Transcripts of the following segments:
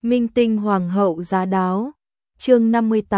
Minh tinh hoàng hậu giá đáo. Chương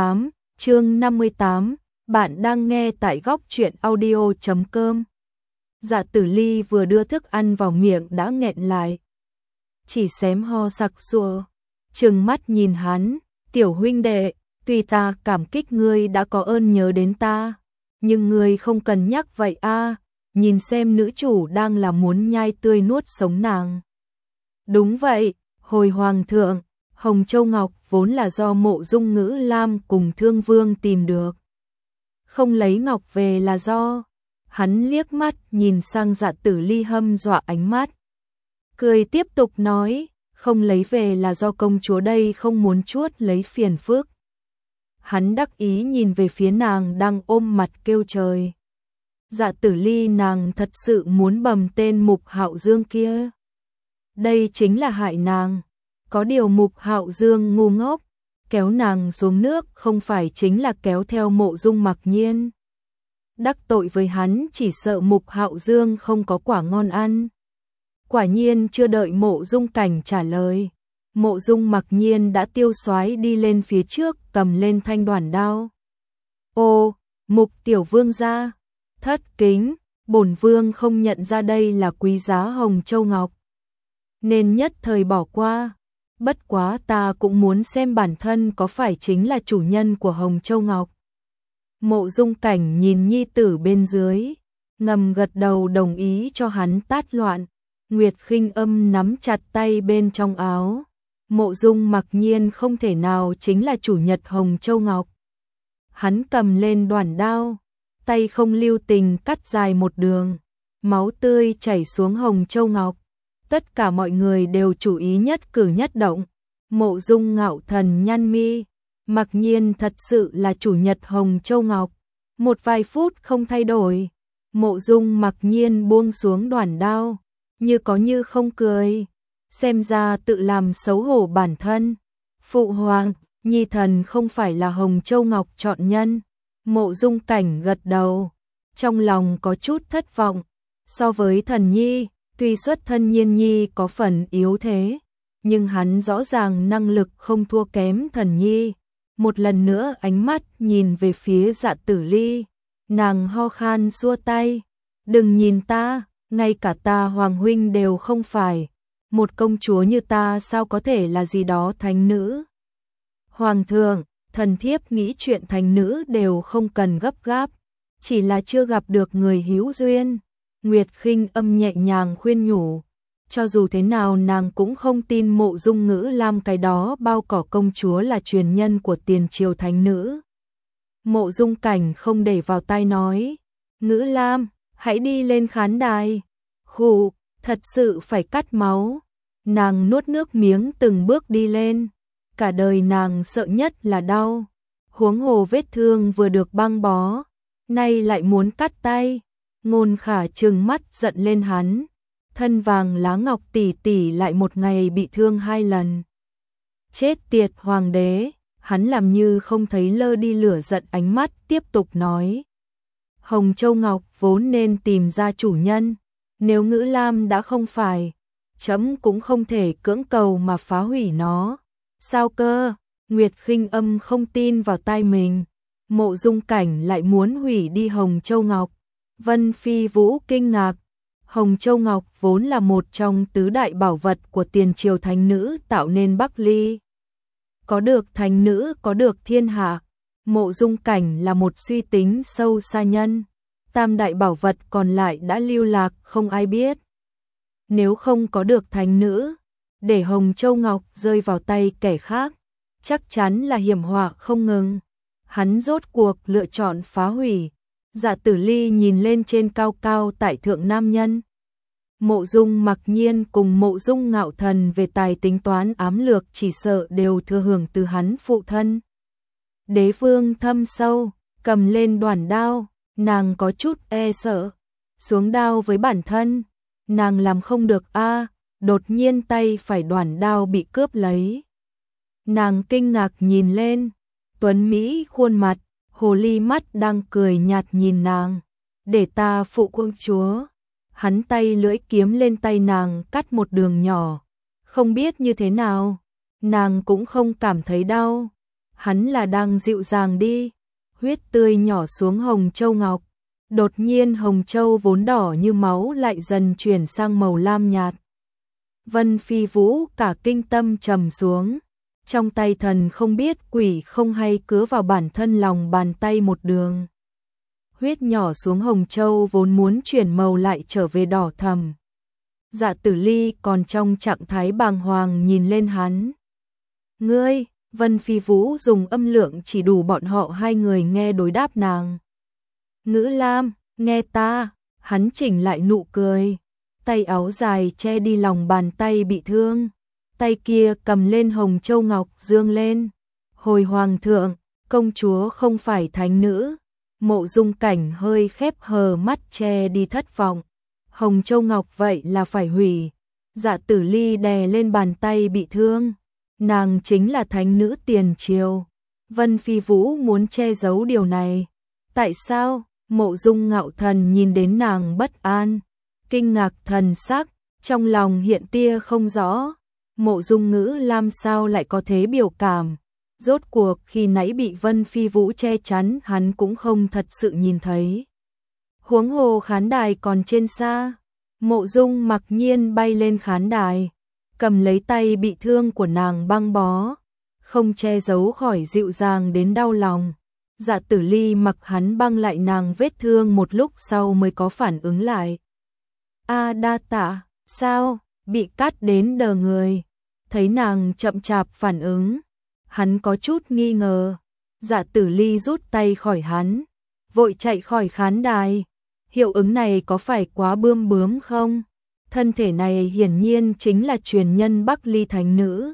58, bạn đang nghe tại góc truyện audio.com. Dạ Tử Ly vừa đưa thức ăn vào miệng đã nghẹn lại. Chỉ xém ho sặc sụa, trừng mắt nhìn hắn, "Tiểu huynh đệ, tuy ta cảm kích ngươi đã có ơn nhớ đến ta, nhưng ngươi không cần nhắc vậy a, nhìn xem nữ chủ đang là muốn nhai tươi nuốt sống nàng." Đúng vậy, hồi hoàng thượng, Hồng Châu Ngọc vốn là do Mộ Dung Ngữ Lam cùng Thương Vương tìm được. Không lấy ngọc về là do. Hắn liếc mắt nhìn sang Dạ Tử Ly hâm dọa ánh mắt. Cười tiếp tục nói, không lấy về là do công chúa đây không muốn chuốt lấy phiền phức. Hắn đắc ý nhìn về phía nàng đang ôm mặt kêu trời. Dạ Tử Ly, nàng thật sự muốn bầm tên Mục Hạo Dương kia. Đây chính là hại nàng. Có điều Mục Hạo Dương ngu ngốc, kéo nàng xuống nước không phải chính là kéo theo Mộ Dung Mặc Nhiên. Đắc tội với hắn chỉ sợ Mục Hạo Dương không có quả ngon ăn. Quả nhiên chưa đợi Mộ Dung Cảnh trả lời, Mộ Dung Mặc Nhiên đã tiêu xoái đi lên phía trước cầm lên thanh đoản đao. Ô, Mục tiểu vương gia, thất kính, bổn vương không nhận ra đây là quý giá Hồng Châu Ngọc, nên nhất thời bỏ qua. Bất quá ta cũng muốn xem bản thân có phải chính là chủ nhân của Hồng Châu Ngọc. Mộ Dung Cảnh nhìn nhi tử bên dưới, ngầm gật đầu đồng ý cho hắn tát loạn. Nguyệt Khinh Âm nắm chặt tay bên trong áo. Mộ Dung Mặc Nhiên không thể nào chính là chủ nhật Hồng Châu Ngọc. Hắn cầm lên đoản đao, tay không lưu tình cắt dài một đường, máu tươi chảy xuống Hồng Châu Ngọc. Tất cả mọi người đều chú ý nhất cử nhất động. Mộ Dung Ngạo Thần nhăn mi, Mặc Nhiên thật sự là chủ nhật Hồng Châu Ngọc. Một vài phút không thay đổi, Mộ Dung Mặc Nhiên buông xuống đoản đao, như có như không cười, xem ra tự làm xấu hổ bản thân. Phụ hoàng, nhi thần không phải là Hồng Châu Ngọc chọn nhân. Mộ Dung Cảnh gật đầu, trong lòng có chút thất vọng. So với thần nhi, tuy xuất thân Nhiên nhi có phần yếu thế, nhưng hắn rõ ràng năng lực không thua kém thần nhi. Một lần nữa ánh mắt nhìn về phía Dạ Tử Ly, nàng ho khan xua tay, "Đừng nhìn ta, ngay cả ta hoàng huynh đều không phải, một công chúa như ta sao có thể là gì đó thánh nữ. Hoàng thượng, thần thiếp nghĩ chuyện thánh nữ đều không cần gấp gáp, chỉ là chưa gặp được người hữu duyên." Nguyệt Khinh Âm nhẹ nhàng khuyên nhủ, cho dù thế nào nàng cũng không tin Mộ Dung Ngữ Lam cái đó bao cỏ công chúa là truyền nhân của tiền triều thánh nữ. Mộ Dung Cảnh không để vào tai nói, "Ngữ Lam, hãy đi lên khán đài." Khụ, thật sự phải cắt máu. Nàng nuốt nước miếng từng bước đi lên. Cả đời nàng sợ nhất là đau, huống hồ vết thương vừa được băng bó, nay lại muốn cắt tay. Ngôn Khả trừng mắt giận lên hắn, thân vàng lá ngọc tỷ tỷ lại một ngày bị thương 2 lần. Chết tiệt hoàng đế, hắn làm như không thấy lơ đi lửa giận ánh mắt tiếp tục nói. Hồng Châu Ngọc vốn nên tìm ra chủ nhân, nếu Ngữ Lam đã không phải, chấm cũng không thể cưỡng cầu mà phá hủy nó. Sao cơ? Nguyệt Khinh Âm không tin vào tai mình, Mộ Dung Cảnh lại muốn hủy đi Hồng Châu Ngọc. Vân Phi Vũ kinh ngạc, Hồng Châu Ngọc vốn là một trong tứ đại bảo vật của tiền triều thánh nữ tạo nên Bắc Ly. Có được thánh nữ có được thiên hạ. Mộ Dung Cảnh là một suy tính sâu xa nhân, tam đại bảo vật còn lại đã lưu lạc không ai biết. Nếu không có được thánh nữ, để Hồng Châu Ngọc rơi vào tay kẻ khác, chắc chắn là hiểm họa không ngừng. Hắn rốt cuộc lựa chọn phá hủy. Dạ Tử Ly nhìn lên trên cao cao tại thượng nam nhân. Mộ Dung Mặc Nhiên cùng Mộ Dung Ngạo Thần về tài tính toán ám lược chỉ sợ đều thừa hưởng từ hắn phụ thân. Đế vương thâm sâu, cầm lên đoản đao, nàng có chút e sợ. Xuống đao với bản thân, nàng làm không được a, đột nhiên tay phải đoản đao bị cướp lấy. Nàng kinh ngạc nhìn lên, tuấn mỹ khuôn mặt, hồ ly mắt đang cười nhạt nhìn nàng, "Để ta phụ công chúa." Hắn tay lưỡi kiếm lên tay nàng cắt một đường nhỏ, không biết như thế nào, nàng cũng không cảm thấy đau. Hắn là đang dịu dàng đi. Huyết tươi nhỏ xuống hồng châu ngọc. Đột nhiên hồng châu vốn đỏ như máu lại dần chuyển sang màu lam nhạt. Vân Phi Vũ cả kinh tâm trầm xuống. Trong tay thần không biết quỷ không hay cứa vào bản thân lòng bàn tay một đường. Huyết nhỏ xuống hồng châu vốn muốn chuyển màu lại trở về đỏ thẫm. Dạ Tử Ly còn trong trạng thái bàng hoàng nhìn lên hắn. Ngươi, Vân Phi Vũ dùng âm lượng chỉ đủ bọn họ hai người nghe đối đáp nàng. Ngữ Lam, nghe ta, hắn chỉnh lại nụ cười. Tay áo dài che đi lòng bàn tay bị thương. Tay kia cầm lên hồng châu ngọc dương lên. Hồi hoàng thượng, công chúa không phải thánh nữ. Mộ Dung Cảnh hơi khép hờ mắt che đi thất vọng. Hồng châu ngọc vậy là phải hủy. Dạ Tử Ly đè lên bàn tay bị thương. Nàng chính là thánh nữ tiền triều. Vân Phi Vũ muốn che giấu điều này. Tại sao? Mộ Dung Ngạo Thần nhìn đến nàng bất an. Kinh ngạc thần sắc, trong lòng hiện tia không rõ. Mộ Dung Ngữ Lam sao lại có thế biểu cảm. Rốt cuộc khi nãy bị Vân Phi Vũ che chắn hắn cũng không thật sự nhìn thấy. Huống hồ khán đài còn trên xa. Mộ Dung mặc nhiên bay lên khán đài. Cầm lấy tay bị thương của nàng băng bó. Không che giấu khỏi dịu dàng đến đau lòng. Dạ Tử Ly mặc hắn băng lại nàng vết thương một lúc sau mới có phản ứng lại. A đa tạ, sao, bị cắt đến đờ người. Thấy nàng chậm chạp phản ứng. Hắn có chút nghi ngờ. Dạ Tử Ly rút tay khỏi hắn. Vội chạy khỏi khán đài. Hiệu ứng này có phải quá bươm bướm không? Thân thể này hiển nhiên chính là truyền nhân Bắc Ly thánh nữ.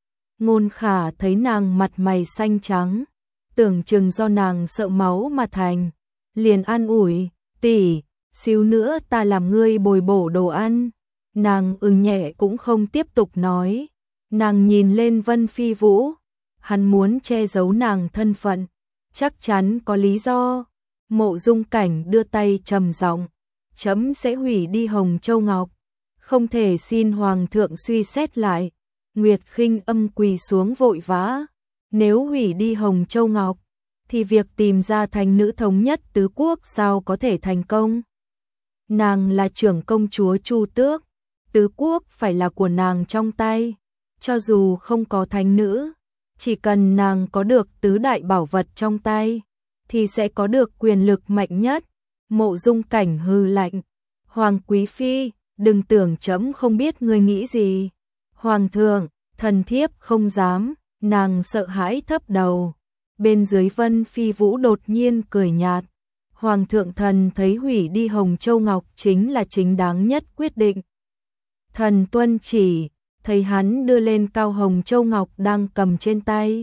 Ngôn Khả thấy nàng mặt mày xanh trắng. Tưởng chừng do nàng sợ máu mà thành. Liền an ủi, tỷ, xíu nữa ta làm ngươi bồi bổ đồ ăn. Nàng nhẹ cũng không tiếp tục nói. Nàng nhìn lên Vân Phi Vũ. Hắn muốn che giấu nàng thân phận. Chắc chắn có lý do. Mộ Dung Cảnh đưa tay trầm giọng. Chấm sẽ hủy đi hồng châu ngọc. Không thể xin hoàng thượng suy xét lại. Nguyệt Khinh Âm quỳ xuống vội vã. Nếu hủy đi hồng châu ngọc, thì việc tìm ra thánh nữ thống nhất tứ quốc sao có thể thành công. Nàng là trưởng công chúa Chu Tước. Tứ quốc phải là của nàng trong tay. Cho dù không có thánh nữ, chỉ cần nàng có được tứ đại bảo vật trong tay, thì sẽ có được quyền lực mạnh nhất. Mộ Dung Cảnh hừ lạnh. Hoàng quý phi, đừng tưởng chấm không biết ngươi nghĩ gì. Hoàng thượng, thần thiếp không dám. Nàng sợ hãi thấp đầu. Bên dưới Vân Phi Vũ đột nhiên cười nhạt. Hoàng thượng thần thấy hủy đi hồng châu ngọc chính là chính đáng nhất quyết định. Thần tuân chỉ. Thấy hắn đưa lên cao hồng châu ngọc đang cầm trên tay.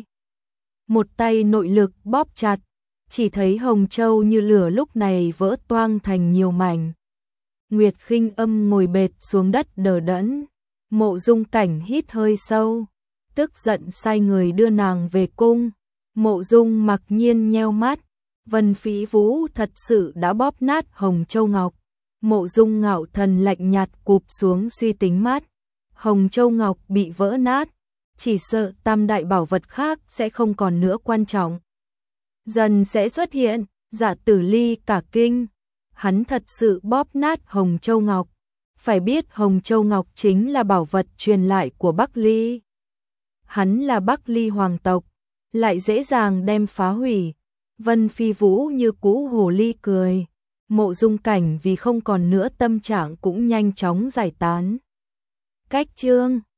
Một tay nội lực bóp chặt. Chỉ thấy hồng châu như lửa lúc này vỡ toang thành nhiều mảnh. Nguyệt Khinh Âm ngồi bệt xuống đất đờ đẫn. Mộ Dung Cảnh hít hơi sâu. Tức giận sai người đưa nàng về cung. Mộ Dung mặc nhiên nheo mắt. Vân Phi Vũ thật sự đã bóp nát hồng châu ngọc. Mộ Dung Ngạo Thần lạnh nhạt cụp xuống suy tính mắt. Hồng châu ngọc bị vỡ nát. Chỉ sợ tam đại bảo vật khác sẽ không còn nữa quan trọng. Dần sẽ xuất hiện. Dạ Tử Ly cả kinh. Hắn thật sự bóp nát hồng châu ngọc. Phải biết hồng châu ngọc chính là bảo vật truyền lại của Bắc Ly. Hắn là Bắc Ly hoàng tộc, lại dễ dàng đem phá hủy. Vân Phi Vũ như cũ hồ ly cười. Mộ Dung Cảnh vì không còn nữa tâm trạng cũng nhanh chóng giải tán. Cách chương